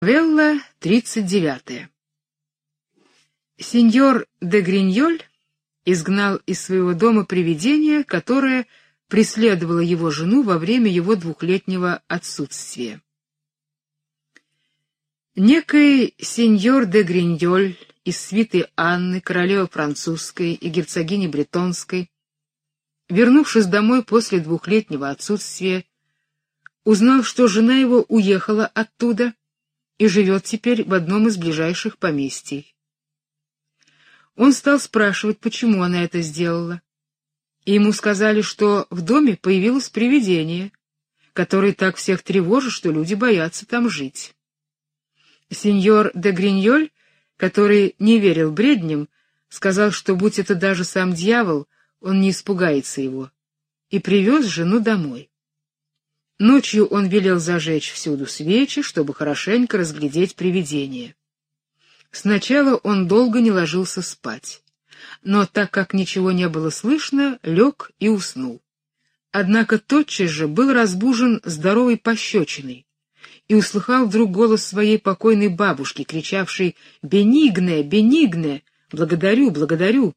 Велла 39. Сеньор де Гриньоль изгнал из своего дома привидение, которое преследовало его жену во время его 2-летнего отсутствия. Некий сеньор де Гриньоль из свиты Анны, королевы французской и герцогини бретонской, вернувшись домой после 2-летнего отсутствия, узнал, что жена его уехала оттуда и живет теперь в одном из ближайших поместий. Он стал спрашивать, почему она это сделала, и ему сказали, что в доме появилось привидение, которое так всех тревожит, что люди боятся там жить. Сеньор де Гриньоль, который не верил бредням, сказал, что, будь это даже сам дьявол, он не испугается его, и привез жену домой. Ночью он велел зажечь всюду свечи, чтобы хорошенько разглядеть привидение. Сначала он долго не ложился спать, но так как ничего не было слышно, лег и уснул. Однако тотчас же был разбужен здоровой пощечиной и услыхал вдруг голос своей покойной бабушки, кричавшей «Бенигне, Бенигне! Благодарю, благодарю!».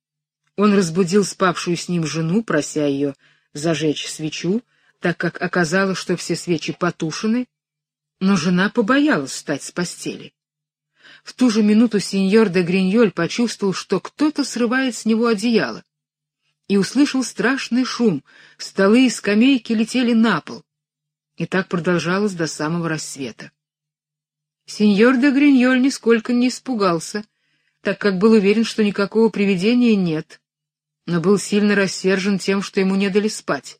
Он разбудил спавшую с ним жену, прося ее зажечь свечу, так как оказалось, что все свечи потушены, но жена побоялась встать с постели. В ту же минуту сеньор де Гриньоль почувствовал, что кто-то срывает с него одеяло, и услышал страшный шум, столы и скамейки летели на пол, и так продолжалось до самого рассвета. Сеньор де Гриньоль нисколько не испугался, так как был уверен, что никакого привидения нет, но был сильно рассержен тем, что ему не дали спать.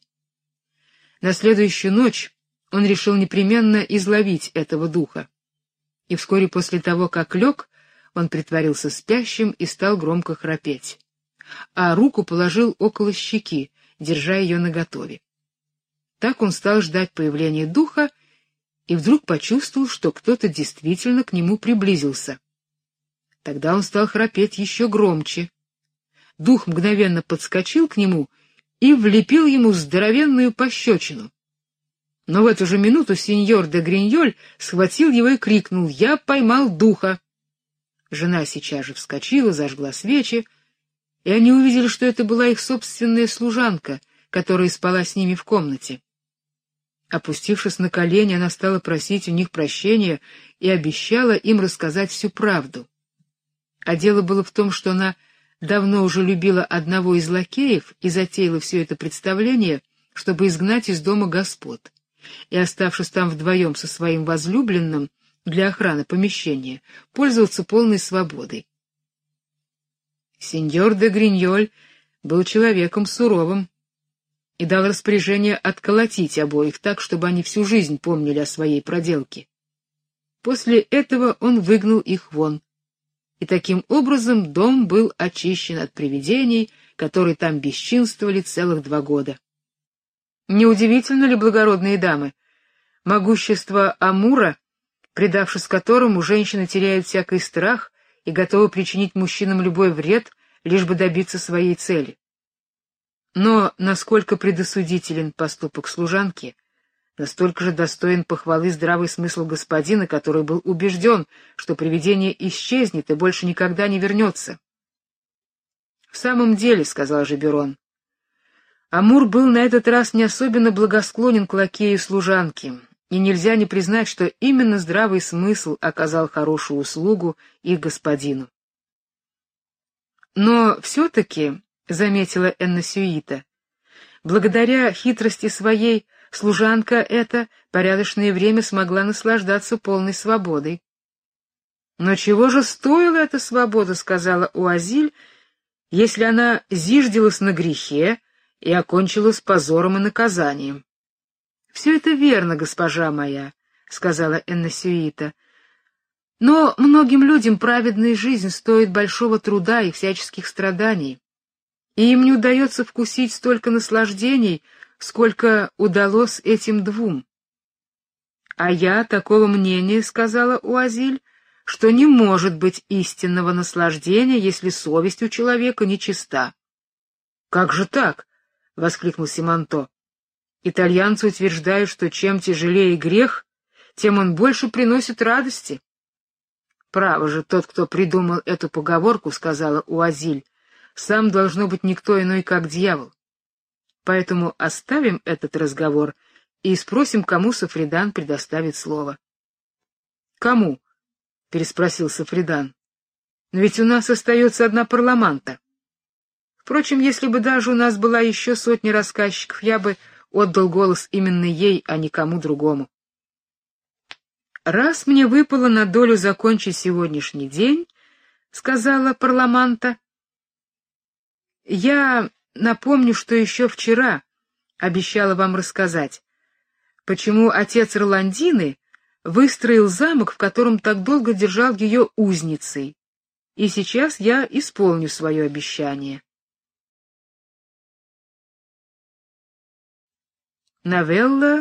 На следующую ночь он решил непременно изловить этого духа, и вскоре после того, как лег, он притворился спящим и стал громко храпеть, а руку положил около щеки, держа ее наготове. Так он стал ждать появления духа и вдруг почувствовал, что кто-то действительно к нему приблизился. Тогда он стал храпеть еще громче. Дух мгновенно подскочил к нему и влепил ему здоровенную пощечину. Но в эту же минуту сеньор де Гриньоль схватил его и крикнул: «Я поймал духа!». Жена сейчас же вскочила, зажгла свечи, и они увидели, что это была их собственная служанка, которая спала с ними в комнате. Опустившись на колени, она стала просить у них прощения и обещала им рассказать всю правду. А дело было в том, что она давно уже любила одного из лакеев и затеяла все это представление, чтобы изгнать из дома господ, и, оставшись там вдвоем со своим возлюбленным для охраны помещения, пользоваться полной свободой. Сеньор де Гриньоль был человеком суровым и дал распоряжение отколотить обоих так, чтобы они всю жизнь помнили о своей проделке. После этого он выгнал их вон, и таким образом дом был очищен от привидений, которые там бесчинствовали целых 2 года. Неудивительно ли, благородные дамы, могущество Амура, предавшись которому, женщины теряют всякий страх и готовы причинить мужчинам любой вред, лишь бы добиться своей цели? Но насколько предосудителен поступок служанки, настолько же достоин похвалы здравый смысл господина, который был убежден, что привидение исчезнет и больше никогда не вернется. — В самом деле, — сказал Жеберон, — Амур был на этот раз не особенно благосклонен к лакею и служанке, и нельзя не признать, что именно здравый смысл оказал хорошую услугу их господину. Но все-таки, — заметила Энна Сюита, — благодаря хитрости своей служанка эта порядочное время смогла наслаждаться полной свободой. — Но чего же стоила эта свобода, — сказала Уазиль, — если она зиждилась на грехе и окончилась позором и наказанием? — Все это верно, госпожа моя, — сказала Энна Сюита, — но многим людям праведная жизнь стоит большого труда и всяческих страданий, и им не удается вкусить столько наслаждений, сколько удалось этим 2. — А я такого мнения, — сказала Уазиль, — что не может быть истинного наслаждения, если совесть у человека нечиста. — Как же так? — воскликнул Симонто. — Итальянцы утверждают, что чем тяжелее грех, тем он больше приносит радости. Право же, тот, кто придумал эту поговорку, сказала Уазиль, сам должно быть никто иной, как дьявол. Поэтому оставим этот разговор и спросим, кому Сафридан предоставит слово. Кому? Переспросил Сафридан. Но ведь у нас остается одна парламанта. Впрочем, если бы даже у нас была еще сотня рассказчиков, я бы отдал голос именно ей, а никому другому. Раз мне выпало на долю закончить сегодняшний день, сказала парламанта, я напомню, что еще вчера обещала вам рассказать, почему отец Роландины выстроил замок, в котором так долго держал ее узницей, и сейчас я исполню свое обещание. Новелла